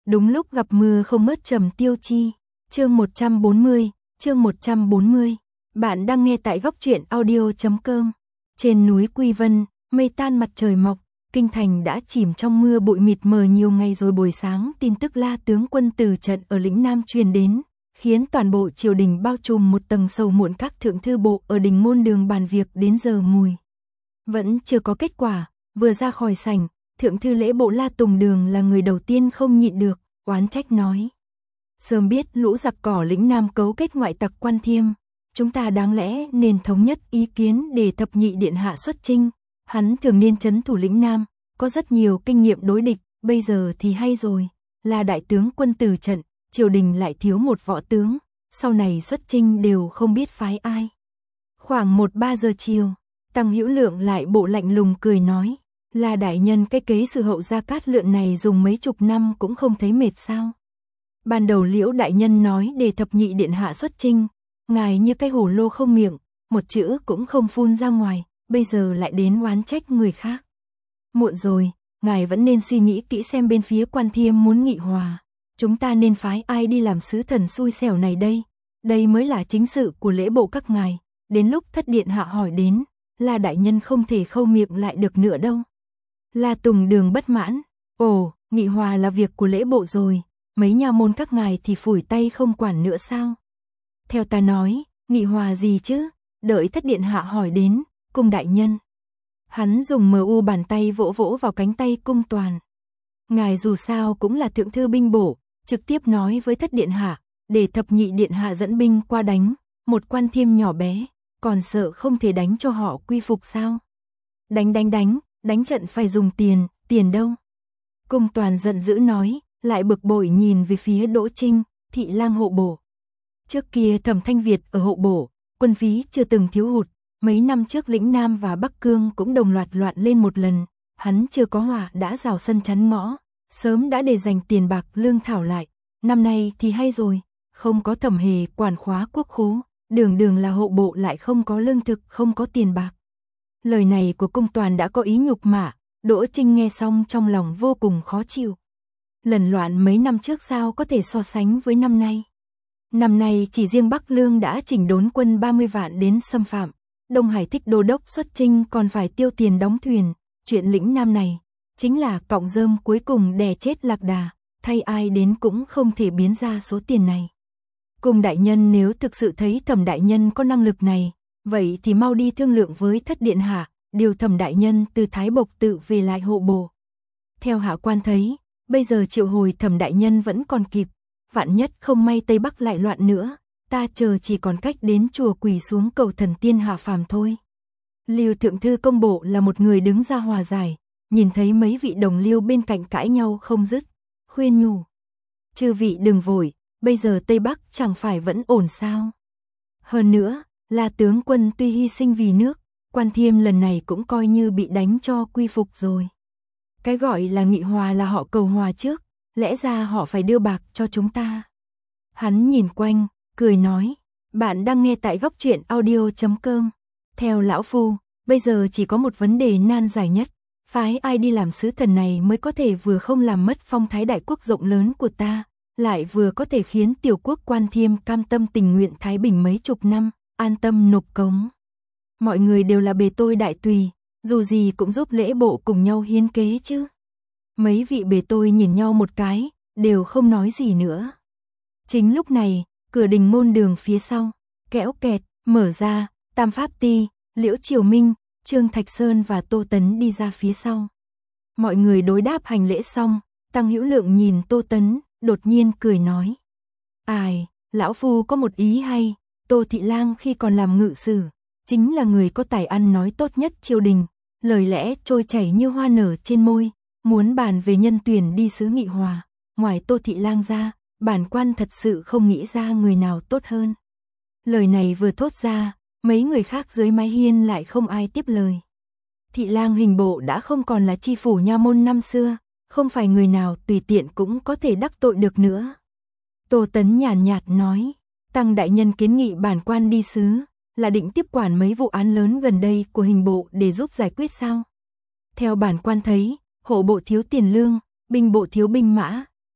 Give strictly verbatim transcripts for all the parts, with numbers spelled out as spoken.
Đúng lúc gặp mưa không mất Trầm Tiêu Chi. Chương một trăm bốn mươi, chương một trăm bốn mươi. Bạn đang nghe tại góc truyện audio chấm com. Trên núi Quy Vân, mây tan mặt trời mọc, kinh thành đã chìm trong mưa bụi mịt mờ nhiều ngày rồi. Buổi sáng tin tức La tướng quân từ trận ở lĩnh Nam truyền đến, khiến toàn bộ triều đình bao trùm một tầng sầu muộn. Các thượng thư bộ ở đình môn đường bàn việc đến giờ mùi vẫn chưa có kết quả. Vừa ra khỏi sảnh, thượng thư lễ bộ La Tùng Đường là người đầu tiên không nhịn được, oán trách nói: sớm biết lũ giặc cỏ lĩnh Nam cấu kết ngoại tặc Quan Thiêm, chúng ta đáng lẽ nên thống nhất ý kiến để thập nhị điện hạ xuất chinh. Hắn thường niên trấn thủ lĩnh Nam, có rất nhiều kinh nghiệm đối địch. Bây giờ thì hay rồi, là đại tướng quân từ trận, triều đình lại thiếu một võ tướng, sau này xuất chinh đều không biết phái ai. Khoảng một ba giờ chiều, Tăng Hữu Lượng lại bộ lạnh lùng cười nói: là đại nhân, cái kế sử hậu Gia Cát Lượng này dùng mấy chục năm cũng không thấy mệt sao? Ban đầu Liễu đại nhân nói để thập nhị điện hạ xuất chinh, ngài như cái hồ lô không miệng, một chữ cũng không phun ra ngoài, bây giờ lại đến oán trách người khác. Muộn rồi, ngài vẫn nên suy nghĩ kỹ xem bên phía Quan Thiêm muốn nghị hòa, chúng ta nên phái ai đi làm sứ thần xui xẻo này đây? Đây mới là chính sự của lễ bộ các ngài, đến lúc thất điện hạ hỏi đến, là đại nhân không thể khâu miệng lại được nữa đâu. La Tùng Đường bất mãn: ồ, nghị hòa là việc của lễ bộ rồi, mấy nha môn các ngài thì phủi tay không quản nữa sao? Theo ta nói, nghị hòa gì chứ, đợi thất điện hạ hỏi đến, cung đại nhân. Hắn dùng mờ u bàn tay vỗ vỗ vào cánh tay Cung Toàn. Ngài dù sao cũng là thượng thư binh bổ, trực tiếp nói với thất điện hạ, để thập nhị điện hạ dẫn binh qua đánh, một Quan Thiêm nhỏ bé, còn sợ không thể đánh cho họ quy phục sao? Đánh đánh đánh, đánh trận phải dùng tiền, tiền đâu? Cung Toàn giận dữ nói, lại bực bội nhìn về phía Đỗ Trinh, thị lang hộ bổ. Trước kia Thẩm Thanh Việt ở hộ bổ, quân phí chưa từng thiếu hụt, mấy năm trước lĩnh Nam và Bắc Cương cũng đồng loạt loạn lên một lần, hắn chưa có hỏa đã rào sân chắn ngõ, sớm đã để dành tiền bạc lương thảo lại. Năm nay thì hay rồi, không có Thẩm Hề quản khóa quốc khố, đường đường là hộ bộ lại không có lương thực, không có tiền bạc. Lời này của Cung Toàn đã có ý nhục mạ, Đỗ Trinh nghe xong trong lòng vô cùng khó chịu. Lần loạn mấy năm trước sao có thể so sánh với năm nay? Năm nay chỉ riêng Bắc Lương đã chỉnh đốn quân ba mươi vạn đến xâm phạm, Đông Hải Thích đô đốc xuất chinh còn phải tiêu tiền đóng thuyền, chuyện lĩnh Nam này chính là cọng rơm cuối cùng đè chết lạc đà, thay ai đến cũng không thể biến ra số tiền này. Cung đại nhân nếu thực sự thấy Thẩm đại nhân có năng lực này, vậy thì mau đi thương lượng với thất điện hạ, điều Thẩm đại nhân từ Thái Bộc tự về lại hộ bổ. Theo hạ quan thấy, bây giờ triệu hồi Thẩm đại nhân vẫn còn kịp, vạn nhất không may Tây Bắc lại loạn nữa, ta chờ chỉ còn cách đến chùa quỳ xuống cầu thần tiên hạ phàm thôi. Lưu thượng thư công bộ là một người đứng ra hòa giải, nhìn thấy mấy vị đồng liêu bên cạnh cãi nhau không dứt, khuyên nhủ: chư vị đừng vội, bây giờ Tây Bắc chẳng phải vẫn ổn sao? Hơn nữa, là tướng quân tuy hy sinh vì nước, Quan Thiêm lần này cũng coi như bị đánh cho quy phục rồi. Cái gọi là nghị hòa là họ cầu hòa trước, lẽ ra họ phải đưa bạc cho chúng ta. Hắn nhìn quanh, cười nói: bạn đang nghe tại góc truyện audio chấm com. Theo lão phu, bây giờ chỉ có một vấn đề nan giải nhất, phái ai đi làm sứ thần này mới có thể vừa không làm mất phong thái đại quốc rộng lớn của ta, lại vừa có thể khiến tiểu quốc Quan Thiêm cam tâm tình nguyện thái bình mấy chục năm, an tâm nộp cống. Mọi người đều là bề tôi đại tùy, dù gì cũng giúp lễ bộ cùng nhau hiến kế chứ. Mấy vị bề tôi nhìn nhau một cái, đều không nói gì nữa. Chính lúc này, cửa đình môn đường phía sau, kẽo kẹt, mở ra, Tam Pháp Ti, Liễu Triều Minh, Trương Thạch Sơn và Tô Tấn đi ra phía sau. Mọi người đối đáp hành lễ xong, Tăng Hữu Lượng nhìn Tô Tấn, đột nhiên cười nói: ai, lão phu có một ý hay, Tô thị lang khi còn làm ngự sử, chính là người có tài ăn nói tốt nhất triều đình, lời lẽ trôi chảy như hoa nở trên môi, muốn bàn về nhân tuyển đi sứ nghị hòa, ngoài Tô thị lang ra, bản quan thật sự không nghĩ ra người nào tốt hơn. Lời này vừa thốt ra, mấy người khác dưới mái hiên lại không ai tiếp lời. Thị lang hình bộ đã không còn là chi phủ nha môn năm xưa, không phải người nào tùy tiện cũng có thể đắc tội được nữa. Tô Tấn nhàn nhạt, nhạt nói: Tăng đại nhân kiến nghị bản quan đi sứ, là định tiếp quản mấy vụ án lớn gần đây của hình bộ để giúp giải quyết sao? Theo bản quan thấy, hộ bộ thiếu tiền lương, binh bộ thiếu binh mã,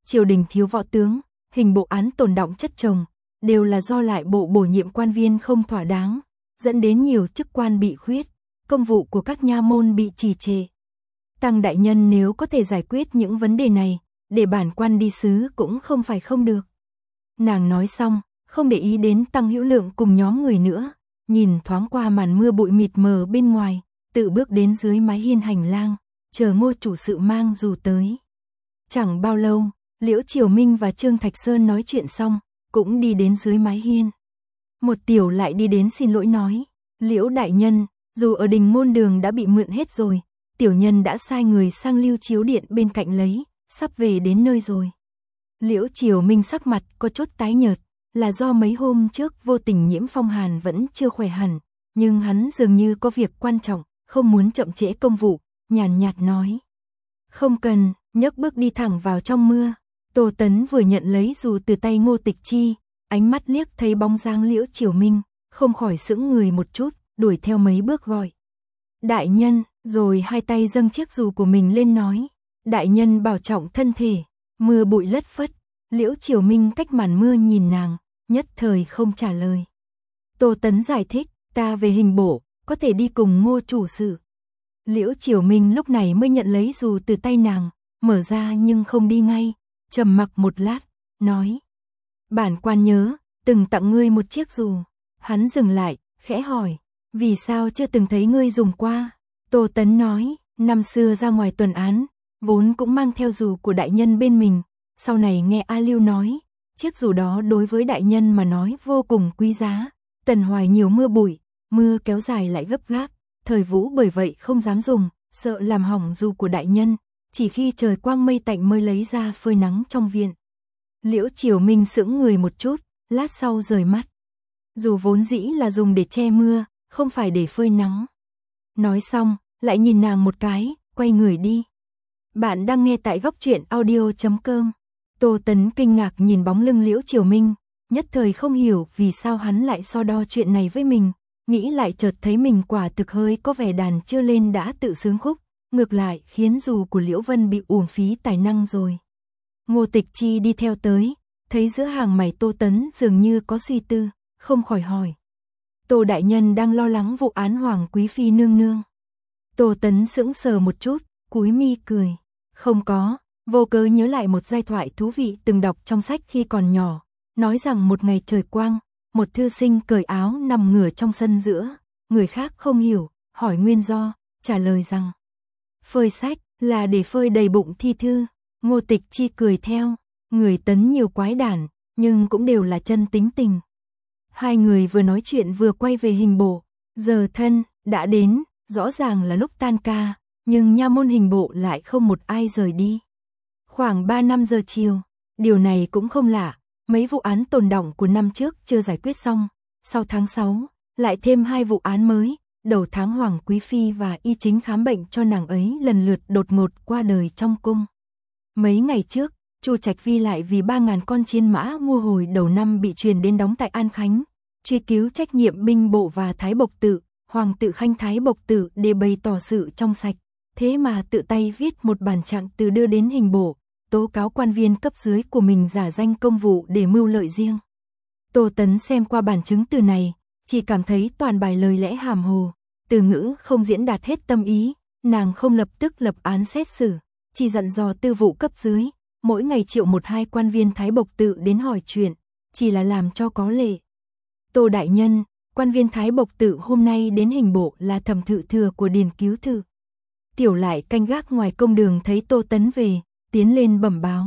triều đình thiếu võ tướng, hình bộ án tồn đọng chất chồng, đều là do lại bộ bổ nhiệm quan viên không thỏa đáng, dẫn đến nhiều chức quan bị khuyết, công vụ của các nha môn bị trì trệ. Tăng đại nhân nếu có thể giải quyết những vấn đề này, để bản quan đi sứ cũng không phải không được. Nàng nói xong, không để ý đến Tăng Hữu Lượng cùng nhóm người nữa, nhìn thoáng qua màn mưa bụi mịt mờ bên ngoài, tự bước đến dưới mái hiên hành lang, chờ Ngô chủ sự mang dù tới. Chẳng bao lâu, Liễu Triều Minh và Trương Thạch Sơn nói chuyện xong, cũng đi đến dưới mái hiên. Một tiểu lại đi đến xin lỗi nói, Liễu đại nhân, dù ở đình môn đường đã bị mượn hết rồi, tiểu nhân đã sai người sang Lưu Chiếu Điện bên cạnh lấy, sắp về đến nơi rồi. Liễu Triều Minh sắc mặt có chút tái nhợt, là do mấy hôm trước vô tình nhiễm phong hàn vẫn chưa khỏe hẳn, nhưng hắn dường như có việc quan trọng, không muốn chậm trễ công vụ, nhàn nhạt nói. Không cần, nhấc bước đi thẳng vào trong mưa. Tô Tấn vừa nhận lấy dù từ tay Ngô Tịch Chi, ánh mắt liếc thấy bóng dáng Liễu Triều Minh, không khỏi sững người một chút, đuổi theo mấy bước gọi. Đại nhân, rồi hai tay dâng chiếc dù của mình lên nói. Đại nhân bảo trọng thân thể, mưa bụi lất phất. Liễu Triều Minh cách màn mưa nhìn nàng, nhất thời không trả lời. Tô Tấn giải thích, ta về hình bộ, có thể đi cùng Ngô chủ sự. Liễu Triều Minh lúc này mới nhận lấy dù từ tay nàng, mở ra nhưng không đi ngay, trầm mặc một lát, nói. Bản quan nhớ, từng tặng ngươi một chiếc dù. Hắn dừng lại, khẽ hỏi, vì sao chưa từng thấy ngươi dùng qua? Tô Tấn nói, năm xưa ra ngoài tuần án, vốn cũng mang theo dù của đại nhân bên mình, sau này nghe A Lưu nói, chiếc dù đó đối với đại nhân mà nói vô cùng quý giá. Tần Hoài nhiều mưa bụi, mưa kéo dài lại gấp gáp, thời Vũ bởi vậy không dám dùng, sợ làm hỏng dù của đại nhân, chỉ khi trời quang mây tạnh mới lấy ra phơi nắng trong viện. Liễu Triều Minh sững người một chút, lát sau rời mắt. Dù vốn dĩ là dùng để che mưa, không phải để phơi nắng. Nói xong, lại nhìn nàng một cái, quay người đi. Bạn đang nghe tại góc truyện audio chấm com. Tô Tấn kinh ngạc nhìn bóng lưng Liễu Triều Minh, nhất thời không hiểu vì sao hắn lại so đo chuyện này với mình, nghĩ lại chợt thấy mình quả thực hơi có vẻ đàn chưa lên đã tự sướng khúc, ngược lại khiến dù của Liễu Vân bị uổng phí tài năng rồi. Ngô Tịch Chi đi theo tới, thấy giữa hàng mày Tô Tấn dường như có suy tư, không khỏi hỏi. Tô đại nhân đang lo lắng vụ án Hoàng Quý Phi nương nương. Tô Tấn sững sờ một chút, cúi mi cười. Không có, vô cớ nhớ lại một giai thoại thú vị từng đọc trong sách khi còn nhỏ, nói rằng một ngày trời quang, một thư sinh cởi áo nằm ngửa trong sân giữa, người khác không hiểu, hỏi nguyên do, trả lời rằng phơi sách là để phơi đầy bụng thi thư. Ngô Tịch Chi cười theo, người Tấn nhiều quái đản, nhưng cũng đều là chân tính tình. Hai người vừa nói chuyện vừa quay về hình bộ, giờ thân đã đến, rõ ràng là lúc tan ca, nhưng nha môn hình bộ lại không một ai rời đi. Khoảng ba năm giờ chiều, điều này cũng không lạ, mấy vụ án tồn đọng của năm trước chưa giải quyết xong, sau tháng sáu, lại thêm hai vụ án mới, đầu tháng Hoàng Quý Phi và Y Chính khám bệnh cho nàng ấy lần lượt đột ngột qua đời trong cung. Mấy ngày trước, Chu Trạch Phi lại vì ba ngàn con chiến mã mua hồi đầu năm bị truyền đến đóng tại An Khánh, truy cứu trách nhiệm binh bộ và Thái Bộc Tự, Hoàng tự Khanh Thái Bộc Tự để bày tỏ sự trong sạch, thế mà tự tay viết một bản trạng từ đưa đến hình bộ, tố cáo quan viên cấp dưới của mình giả danh công vụ để mưu lợi riêng. Tô Tấn xem qua bản chứng từ này, chỉ cảm thấy toàn bài lời lẽ hàm hồ, từ ngữ không diễn đạt hết tâm ý, nàng không lập tức lập án xét xử, chỉ dặn dò tư vụ cấp dưới, mỗi ngày triệu một hai quan viên Thái Bộc Tự đến hỏi chuyện, chỉ là làm cho có lệ. Tô đại nhân, quan viên Thái Bộc Tự hôm nay đến hình bộ là thẩm thự thừa của Điền Cứu Thự. Tiểu lại canh gác ngoài công đường thấy Tô Tấn về, tiến lên bẩm báo.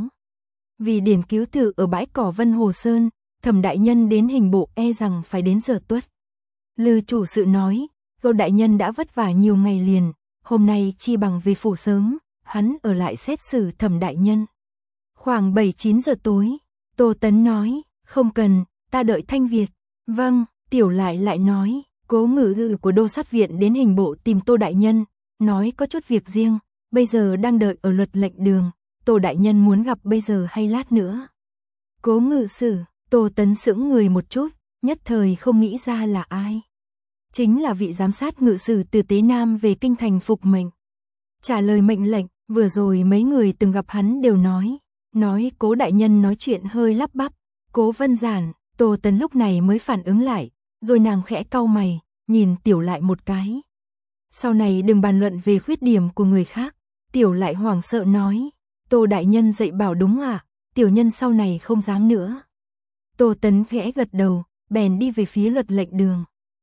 Vì Điền Cứu Thự ở bãi cỏ Vân Hồ Sơn, thẩm đại nhân đến hình bộ e rằng phải đến giờ tuất. Lư chủ sự nói, Gâu đại nhân đã vất vả nhiều ngày liền, hôm nay chi bằng về phủ sớm, hắn ở lại xét xử thẩm đại nhân. Khoảng bảy chín giờ tối, Tô Tấn nói, không cần, ta đợi Thanh Việt. Vâng, tiểu lại lại nói, cố ngự ngự của đô sát viện đến hình bộ tìm Tô đại nhân, nói có chút việc riêng, bây giờ đang đợi ở luật lệnh đường, Tô đại nhân muốn gặp bây giờ hay lát nữa. Cố ngự sử, Tô Tấn sững người một chút, nhất thời không nghĩ ra là ai. Chính là vị giám sát ngự sử từ Tế Nam về kinh thành phục mệnh. Trả lời mệnh lệnh, vừa rồi mấy người từng gặp hắn đều nói, nói Cố đại nhân nói chuyện hơi lắp bắp. Cố Vân Giản, Tô Tấn lúc này mới phản ứng lại, rồi nàng khẽ cau mày, nhìn Tiểu Lại một cái. Sau này đừng bàn luận về khuyết điểm của người khác. Tiểu Lại hoảng sợ nói, Tô đại nhân dạy bảo đúng ạ, à? Tiểu nhân sau này không dám nữa. Tô Tấn khẽ gật đầu, bèn đi về phía luật lệnh đường.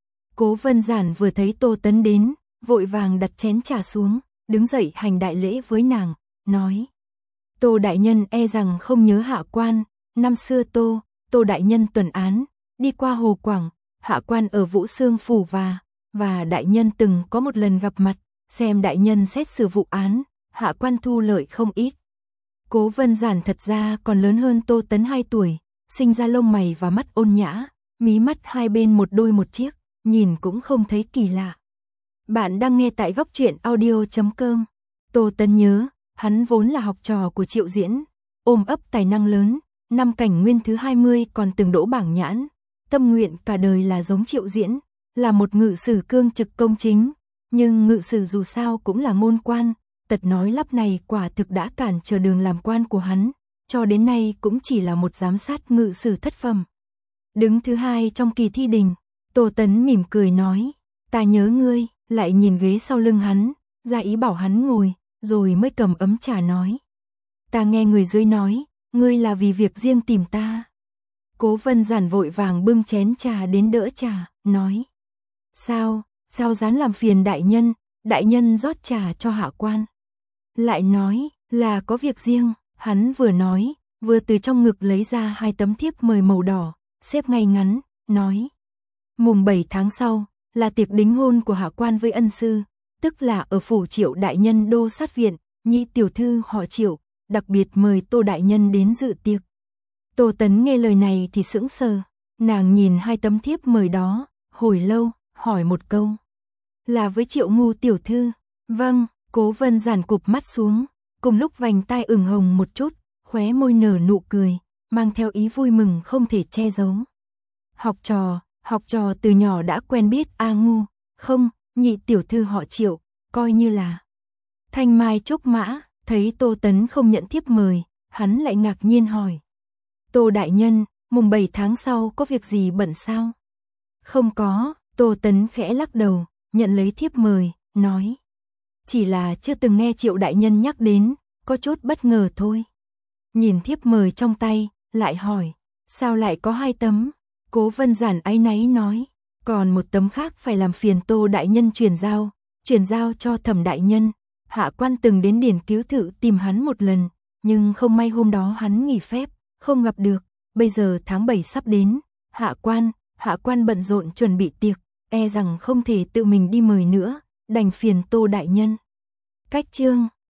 Cố Vân Giản vừa thấy Tô Tấn đến, vội vàng đặt chén trà xuống, đứng dậy hành đại lễ với nàng, nói. Tô đại nhân e rằng không nhớ hạ quan, năm xưa Tô, Tô đại nhân tuần án, đi qua Hồ Quảng, hạ quan ở Vũ Xương Phủ và, và đại nhân từng có một lần gặp mặt, xem đại nhân xét xử vụ án, hạ quan thu lợi không ít. Cố Vân Giản thật ra còn lớn hơn Tô Tấn hai tuổi, sinh ra lông mày và mắt ôn nhã, mí mắt hai bên một đôi một chiếc, nhìn cũng không thấy kỳ lạ. Bạn đang nghe tại góc truyện audio chấm com. Tô Tấn nhớ, hắn vốn là học trò của Triệu Diễn, ôm ấp tài năng lớn, năm cảnh nguyên thứ hai mươi còn từng đỗ bảng nhãn, tâm nguyện cả đời là giống Triệu Diễn, là một ngự sử cương trực công chính, nhưng ngự sử dù sao cũng là môn quan, tật nói lắp này quả thực đã cản trở đường làm quan của hắn, cho đến nay cũng chỉ là một giám sát ngự sử thất phẩm. Đứng thứ hai trong kỳ thi đình, Tô Tấn mỉm cười nói, ta nhớ ngươi, lại nhìn ghế sau lưng hắn, ra ý bảo hắn ngồi, rồi mới cầm ấm trà nói. Ta nghe người dưới nói, ngươi là vì việc riêng tìm ta. Cố Vân Giản vội vàng bưng chén trà đến đỡ trà, nói. Sao, sao dám làm phiền đại nhân, đại nhân rót trà cho hạ quan. Lại nói, là có việc riêng, hắn vừa nói, vừa từ trong ngực lấy ra hai tấm thiếp mời màu đỏ, xếp ngay ngắn, nói. Mùng bảy tháng sau, là tiệc đính hôn của hạ quan với ân sư, tức là ở phủ Triệu đại nhân đô sát viện, nhị tiểu thư họ Triệu, đặc biệt mời Tô đại nhân đến dự tiệc. Tô Tấn nghe lời này thì sững sờ, nàng nhìn hai tấm thiếp mời đó, hồi lâu, hỏi một câu. Là với Triệu ngu tiểu thư? Vâng, Cố Vân Giản cụp mắt xuống, cùng lúc vành tai ửng hồng một chút, khóe môi nở nụ cười, mang theo ý vui mừng không thể che giấu. Học trò, học trò từ nhỏ đã quen biết A ngu, không, nhị tiểu thư họ Triệu, coi như là. Thanh mai trúc mã, thấy Tô Tấn không nhận thiếp mời, hắn lại ngạc nhiên hỏi. Tô đại nhân, mùng bảy tháng sau có việc gì bận sao? Không có, Tô Tấn khẽ lắc đầu, nhận lấy thiếp mời, nói. Chỉ là chưa từng nghe Triệu đại nhân nhắc đến, có chút bất ngờ thôi. Nhìn thiếp mời trong tay, lại hỏi, sao lại có hai tấm? Cố Vân Giản áy náy nói, còn một tấm khác phải làm phiền Tô đại nhân truyền giao, truyền giao cho Thẩm đại nhân. Hạ quan từng đến điển cứu thự tìm hắn một lần, nhưng không may hôm đó hắn nghỉ phép, không gặp được. Bây giờ tháng bảy sắp đến, hạ quan, hạ quan bận rộn chuẩn bị tiệc, e rằng không thể tự mình đi mời nữa, đành phiền Tô đại nhân. Cách chương